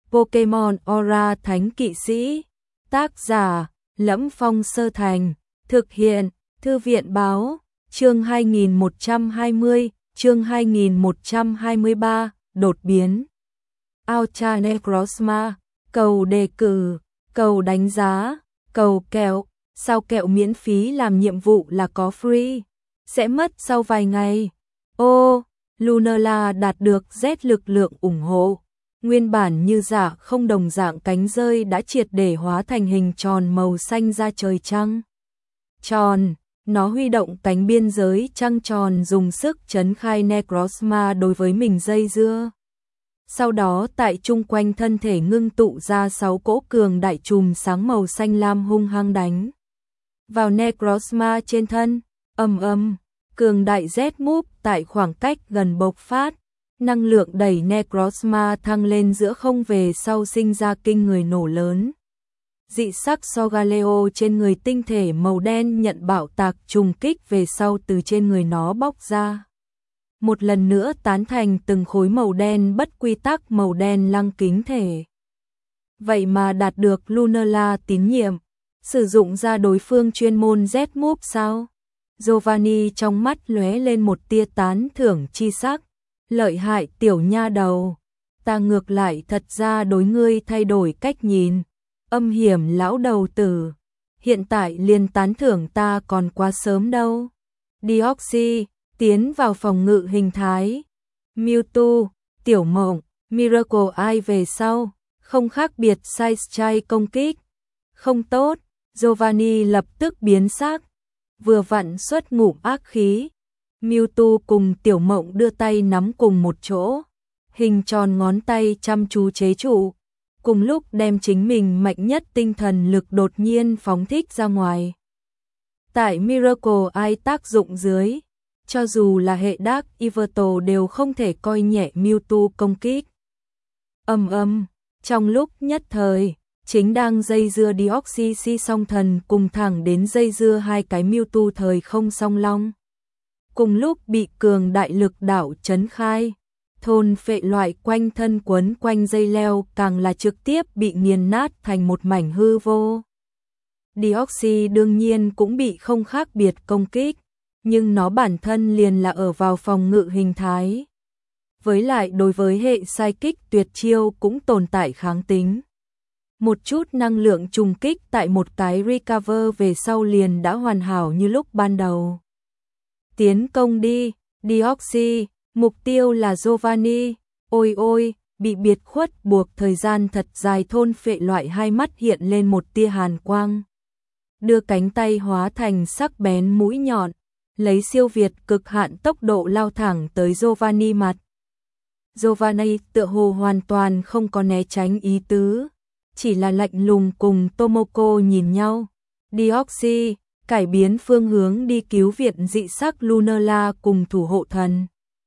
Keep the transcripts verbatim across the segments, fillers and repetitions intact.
Pokemon Aura Thánh Kỵ Sĩ. Tác giả: Lẫm Phong Sơ Thành. Thực hiện: Thư viện báo. Chương hai nghìn một trăm hai mươi, chương hai nghìn một trăm hai mươi ba, đột biến. Ultra Necrozma, cầu đề cử, cầu đánh giá, cầu kẹo, sao kẹo miễn phí làm nhiệm vụ là có free, sẽ mất sau vài ngày. Ô, Lunala đạt được Z lực lượng ủng hộ. Nguyên bản như giả không đồng dạng cánh rơi đã triệt để hóa thành hình tròn màu xanh ra trời trăng. Tròn, nó huy động cánh biên giới trăng tròn dùng sức trấn khai Necrozma đối với mình dây dưa. Sau đó tại chung quanh thân thể ngưng tụ ra sáu cỗ cường đại chùm sáng màu xanh lam hung hăng đánh vào Necrozma trên thân. Ầm ầm, cường đại Z move tại khoảng cách gần bộc phát, năng lượng đẩy Necrozma thăng lên giữa không về sau sinh ra kinh người nổ lớn. Dị sắc Solgaleo trên người tinh thể màu đen nhận bạo tạc trùng kích về sau từ trên người nó bóc ra. Một lần nữa tán thành từng khối màu đen bất quy tắc màu đen lăng kính thể. Vậy mà đạt được Lunala tín nhiệm, sử dụng ra đối phương chuyên môn Z move sao? Giovanni trong mắt lóe lên một tia tán thưởng chi sắc. Lợi hại tiểu nha đầu, ta ngược lại thật ra đối ngươi thay đổi cách nhìn. Âm hiểm lão đầu tử, hiện tại liền tán thưởng ta còn quá sớm đâu. Deoxy tiến vào phòng ngự hình thái. Mewtwo, Tiểu Mộng, Miracle Eye về sau, không khác biệt size trai công kích. Không tốt, Giovanni lập tức biến sắc, vừa vặn xuất ngụm ác khí. Mewtwo cùng Tiểu Mộng đưa tay nắm cùng một chỗ, hình tròn ngón tay chăm chú chế trụ, cùng lúc đem chính mình mạnh nhất tinh thần lực đột nhiên phóng thích ra ngoài. Tại Miracle Eye tác dụng dưới, cho dù là hệ Dark Yveltal đều không thể coi nhẹ Mewtwo công kích. Ầm ầm, trong lúc nhất thời, chính đang dây dưa Deoxy si song thần cùng thẳng đến dây dưa hai cái Mewtwo thời không song long. Cùng lúc bị cường đại lực đảo chấn khai, thôn phệ loại quanh thân quấn quanh dây leo càng là trực tiếp bị nghiền nát thành một mảnh hư vô. Deoxy đương nhiên cũng bị không khác biệt công kích, nhưng nó bản thân liền là ở vào phòng ngự hình thái. Với lại đối với hệ psychic tuyệt chiêu cũng tồn tại kháng tính. Một chút năng lượng trùng kích tại một cái recover về sau liền đã hoàn hảo như lúc ban đầu. Tiến công đi, Deoxy, mục tiêu là Giovanni. Ôi ôi, bị biệt khuất buộc thời gian thật dài thôn phệ loại hai mắt hiện lên một tia hàn quang. Đưa cánh tay hóa thành sắc bén mũi nhọn, lấy siêu việt cực hạn tốc độ lao thẳng tới Giovanni mặt. Giovanni tựa hồ hoàn toàn không có né tránh ý tứ, chỉ là lạnh lùng cùng Tomoko nhìn nhau. Deoxy cải biến phương hướng đi cứu viện dị sắc Lunala cùng thủ hộ thần.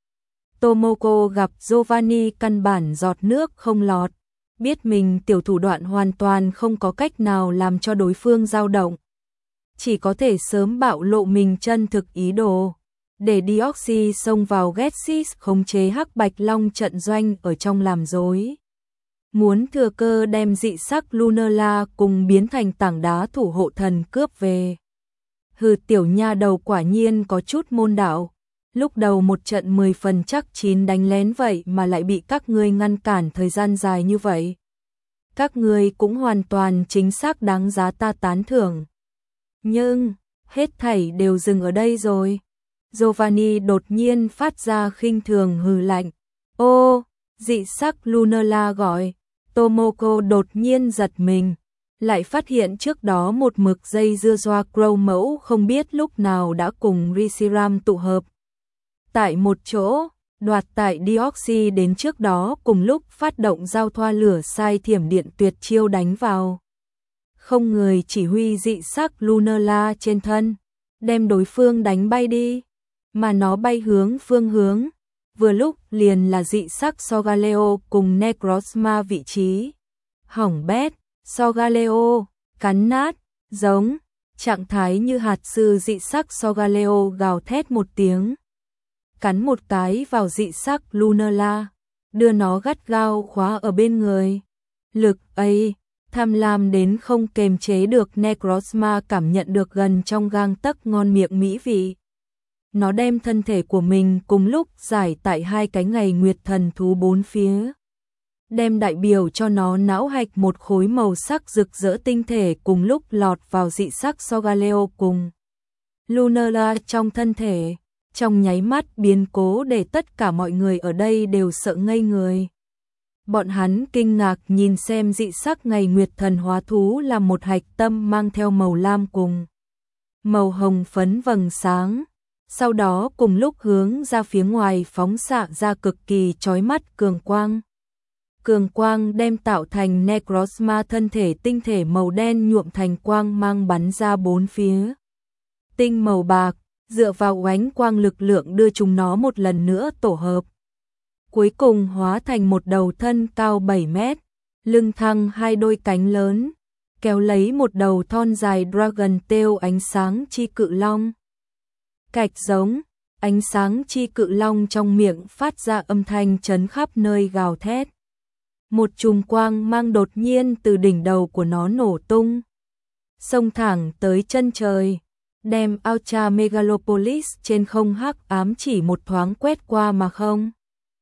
Tomoko gặp Giovanni căn bản giọt nước không lọt, biết mình tiểu thủ đoạn hoàn toàn không có cách nào làm cho đối phương dao động. Chỉ có thể sớm bạo lộ mình chân thực ý đồ, để Deoxy xông vào Getsis khống chế hắc bạch long trận doanh ở trong làm rối. Muốn thừa cơ đem dị sắc Lunala cùng biến thành tảng đá thủ hộ thần cướp về. Hừ, tiểu nha đầu quả nhiên có chút môn đạo. Lúc đầu một trận mười phần chắc chín đánh lén vậy mà lại bị các ngươi ngăn cản thời gian dài như vậy. Các ngươi cũng hoàn toàn chính xác đáng giá ta tán thưởng. Nhưng, hết thảy đều dừng ở đây rồi. Giovanni đột nhiên phát ra khinh thường hừ lạnh. Ô, dị sắc Lunala gọi. Tomoko đột nhiên giật mình, lại phát hiện trước đó một mực dây dưa doa Crow mẫu không biết lúc nào đã cùng Reshiram tụ hợp. Tại một chỗ, đoạt tại Deoxy đến trước đó cùng lúc phát động giao thoa lửa sai thiểm điện tuyệt chiêu đánh vào. Không người chỉ huy dị sắc Lunala trên thân, đem đối phương đánh bay đi, mà nó bay hướng phương hướng. Vừa lúc liền là dị sắc Solgaleo cùng Necrozma vị trí. Hỏng bét, Solgaleo, cắn nát, giống, trạng thái như hạt sư dị sắc Solgaleo gào thét một tiếng. Cắn một cái vào dị sắc Lunala, đưa nó gắt gao khóa ở bên người. lực ấy, tham lam đến không kềm chế được. Necrozma cảm nhận được gần trong gang tấc ngon miệng mỹ vị. Nó đem thân thể của mình cùng lúc giải tại hai cái ngày nguyệt thần thú bốn phía. Đem đại biểu cho nó não hạch một khối màu sắc rực rỡ tinh thể cùng lúc lọt vào dị sắc Solgaleo cùng Lunala trong thân thể. Trong nháy mắt biến cố để tất cả mọi người ở đây đều sợ ngây người. Bọn hắn kinh ngạc nhìn xem dị sắc ngày nguyệt thần hóa thú là một hạch tâm mang theo màu lam cùng màu hồng phấn vầng sáng. Sau đó cùng lúc hướng ra phía ngoài phóng xạ ra cực kỳ chói mắt cường quang. Cường quang đem tạo thành Necrozma thân thể tinh thể màu đen nhuộm thành quang mang bắn ra bốn phía. Tinh màu bạc, dựa vào ánh quang lực lượng đưa chúng nó một lần nữa tổ hợp. Cuối cùng hóa thành một đầu thân cao bảy mét, lưng thăng hai đôi cánh lớn, kéo lấy một đầu thon dài Dragon Tail ánh sáng chi cự long. Cạch giống, ánh sáng chi cự long trong miệng phát ra âm thanh chấn khắp nơi gào thét. Một chùm quang mang đột nhiên từ đỉnh đầu của nó nổ tung, xông thẳng tới chân trời, đem Ultra Megalopolis trên không hắc ám chỉ một thoáng quét qua mà không.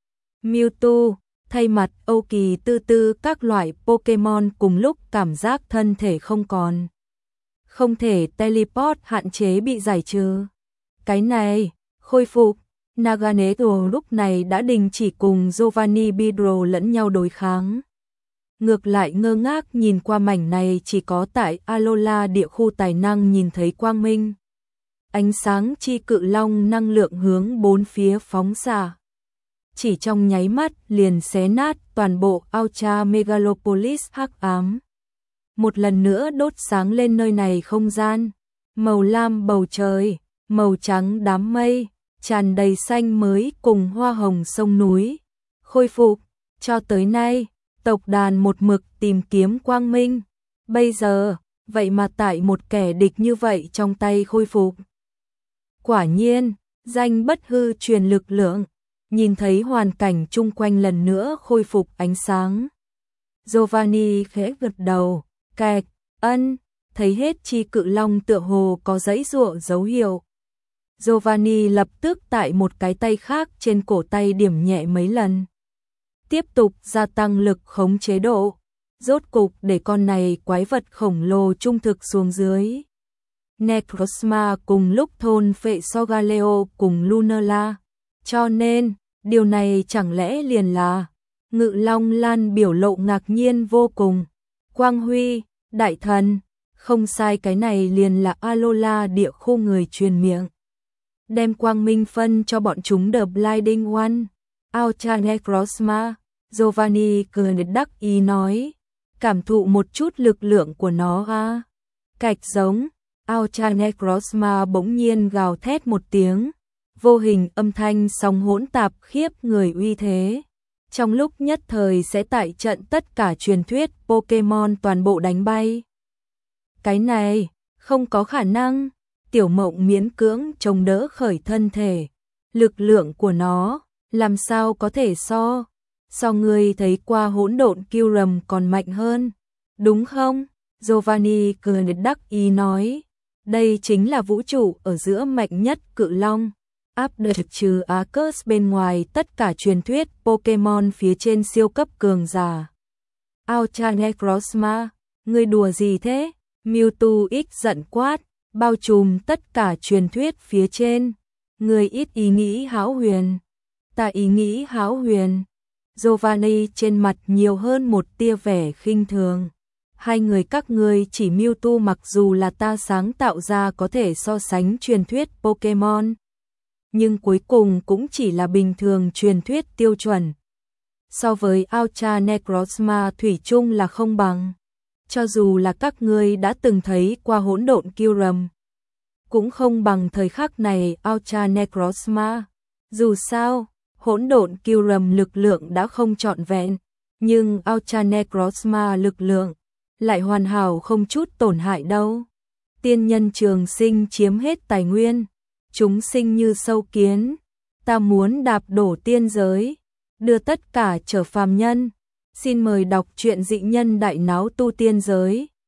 Mewtwo, thay mặt Âu Kỳ Tư Tư các loại Pokémon cùng lúc cảm giác thân thể không còn. Không thể teleport hạn chế bị giải trừ. Cái này, khôi phục, Naganeto lúc này đã đình chỉ cùng Giovanni Bidro lẫn nhau đối kháng. Ngược lại ngơ ngác nhìn qua mảnh này chỉ có tại Alola địa khu tài năng nhìn thấy quang minh. Ánh sáng chi cự long năng lượng hướng bốn phía phóng xạ. Chỉ trong nháy mắt liền xé nát toàn bộ Ultra Megalopolis hắc ám. Một lần nữa đốt sáng lên nơi này không gian. Màu lam bầu trời, màu trắng đám mây, tràn đầy xanh mới cùng hoa hồng sông núi. Khôi phục, cho tới nay, tộc đàn một mực tìm kiếm quang minh. Bây giờ, vậy mà tại một kẻ địch như vậy trong tay khôi phục. Quả nhiên, danh bất hư truyền lực lượng, nhìn thấy hoàn cảnh chung quanh lần nữa khôi phục ánh sáng. Giovanni khẽ gật đầu, kẹt, ân, thấy hết chi cự long tựa hồ có giãy giụa dấu hiệu. Giovanni lập tức tại một cái tay khác trên cổ tay điểm nhẹ mấy lần. Tiếp tục gia tăng lực khống chế độ, rốt cục để con này quái vật khổng lồ trung thực xuống dưới. Necrozma cùng lúc thôn phệ Solgaleo cùng Lunala. Cho nên, điều này chẳng lẽ liền là... Ngự Long Lan biểu lộ ngạc nhiên vô cùng. Quang Huy, đại thần, không sai, cái này liền là Alola địa khu người truyền miệng. Đem quang minh phân cho bọn chúng The Blinding One. Ultra Necrozma, Giovanni cười đắc ý nói. Cảm thụ một chút lực lượng của nó ha. Cạch giống, Ultra Necrozma bỗng nhiên gào thét một tiếng. Vô hình âm thanh sóng hỗn tạp khiếp người uy thế. Trong lúc nhất thời sẽ tại trận tất cả truyền thuyết Pokémon toàn bộ đánh bay. Cái này, không có khả năng. Tiểu Mộng miễn cưỡng chống đỡ khởi thân thể. Lực lượng của nó, làm sao có thể so. So người thấy qua hỗn độn Kyurem còn mạnh hơn. Đúng không? Giovanni cười đắc ý nói. Đây chính là vũ trụ ở giữa mạnh nhất cự long. Áp đợt trừ Arceus bên ngoài tất cả truyền thuyết Pokémon phía trên siêu cấp cường giả. Ultra Necrozma, ngươi đùa gì thế? Mewtwo X giận quát, bao trùm tất cả truyền thuyết phía trên. Ngươi ít ý nghĩ hão huyền. Ta ý nghĩ hão huyền. Giovanni trên mặt nhiều hơn một tia vẻ khinh thường. Hai người các ngươi chỉ Mewtwo mặc dù là ta sáng tạo ra có thể so sánh truyền thuyết Pokémon. Nhưng cuối cùng cũng chỉ là bình thường truyền thuyết tiêu chuẩn. So với Ultra Necrozma thủy chung là không bằng. Cho dù là các ngươi đã từng thấy qua hỗn độn Kyurem, cũng không bằng thời khắc này Ultra Necrozma. Dù sao, hỗn độn Kyurem lực lượng đã không trọn vẹn, nhưng Ultra Necrozma lực lượng lại hoàn hảo không chút tổn hại đâu. Tiên nhân trường sinh chiếm hết tài nguyên. Chúng sinh như sâu kiến, ta muốn đạp đổ tiên giới, đưa tất cả trở phàm nhân, Xin mời đọc truyện Dị nhân đại náo tu tiên giới.